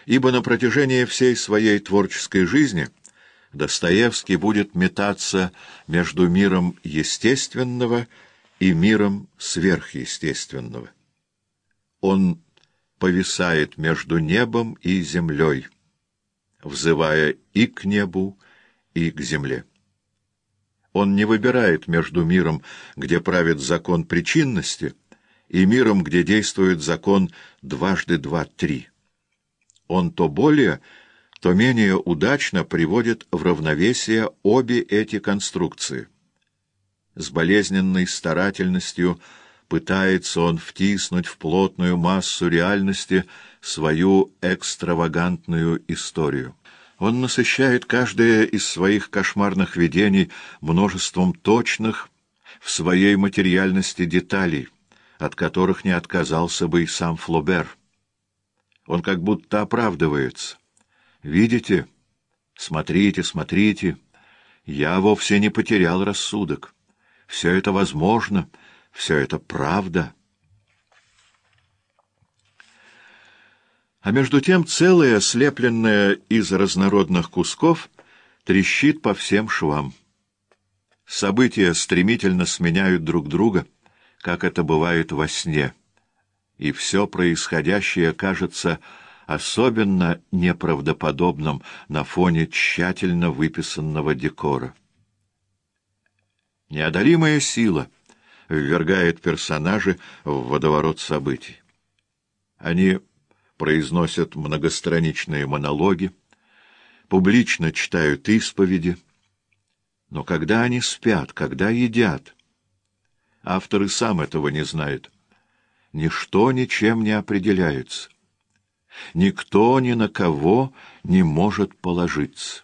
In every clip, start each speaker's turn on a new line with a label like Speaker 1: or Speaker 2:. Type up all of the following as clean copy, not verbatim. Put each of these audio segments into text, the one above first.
Speaker 1: ибо на протяжении всей своей творческой жизни Достоевский будет метаться между миром естественного и миром сверхъестественного. Он повисает между небом и землей, взывая и к небу, и к земле. Он не выбирает между миром, где правит закон причинности, и миром, где действует закон дважды два — три. Он то более, то менее удачно приводит в равновесие обе эти конструкции. С болезненной старательностью пытается он втиснуть в плотную массу реальности свою экстравагантную историю. Он насыщает каждое из своих кошмарных видений множеством точных в своей материальности деталей, от которых не отказался бы и сам Флобер. Он как будто оправдывается. «Видите? Смотрите, смотрите. Я вовсе не потерял рассудок. Все это возможно, все это правда». А между тем целое, слепленное из разнородных кусков, трещит по всем швам. События стремительно сменяют друг друга, как это бывает во сне, и все происходящее кажется особенно неправдоподобным на фоне тщательно выписанного декора. Неодолимая сила ввергает персонажей в водоворот событий. Они произносят многостраничные монологи, публично читают исповеди, но когда они спят, когда едят, автор и сам этого не знает. Ничто ничем не определяется. Никто ни на кого не может положиться.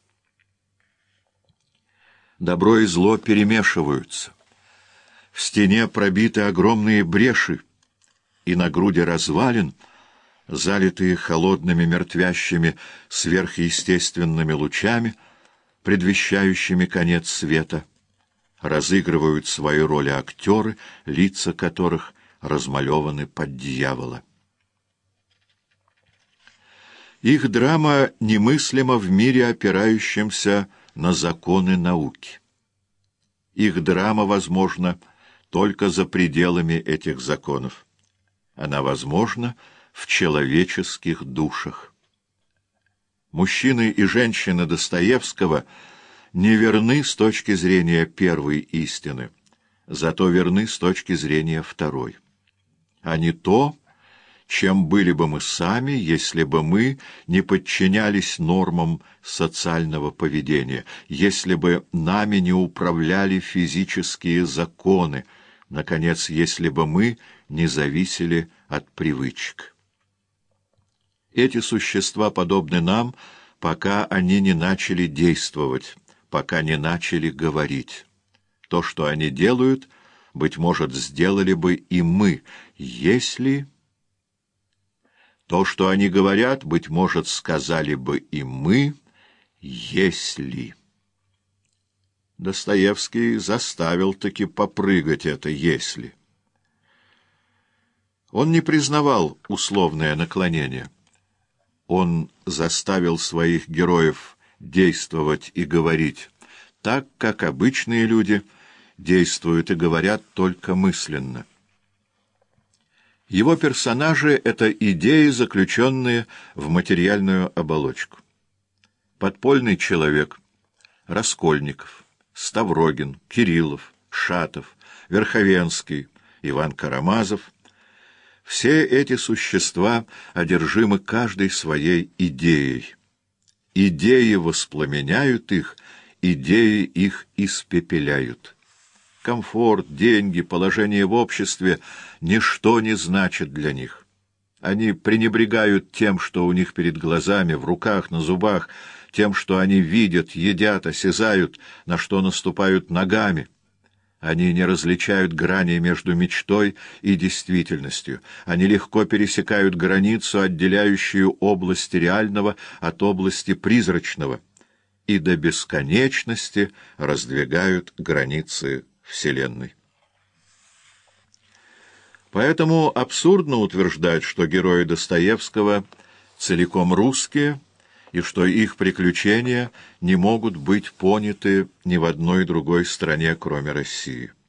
Speaker 1: Добро и зло перемешиваются. В стене пробиты огромные бреши, и на груди развалин, залитые холодными мертвящими сверхъестественными лучами, предвещающими конец света, разыгрывают свои роли актеры, лица которых размалеваны под дьявола. Их драма немыслима в мире, опирающемся на законы науки. Их драма возможна только за пределами этих законов. Она возможна в человеческих душах. Мужчины и женщины Достоевского не верны с точки зрения первой истины, зато верны с точки зрения второй. Они то, чем были бы мы сами, если бы мы не подчинялись нормам социального поведения, если бы нами не управляли физические законы, наконец, если бы мы не зависели от привычек. Эти существа подобны нам, пока они не начали действовать, пока не начали говорить. То, что они делают, быть может, сделали бы и мы, если... То, что они говорят, быть может, сказали бы и мы, если... Достоевский заставил-таки попрыгать это «если». Он не признавал условное наклонение. Он заставил своих героев действовать и говорить так, как обычные люди действуют и говорят только мысленно. Его персонажи — это идеи, заключенные в материальную оболочку. Подпольный человек, Раскольников, Ставрогин, Кириллов, Шатов, Верховенский, Иван Карамазов — все эти существа одержимы каждой своей идеей. Идеи воспламеняют их, идеи их испепеляют. Комфорт, деньги, положение в обществе — ничто не значит для них. Они пренебрегают тем, что у них перед глазами, в руках, на зубах, тем, что они видят, едят, осязают, на что наступают ногами. Они не различают грани между мечтой и действительностью. Они легко пересекают границу, отделяющую область реального от области призрачного, и до бесконечности раздвигают границы Вселенной. Поэтому абсурдно утверждать, что герои Достоевского целиком русские, и что их приключения не могут быть поняты ни в одной другой стране, кроме России.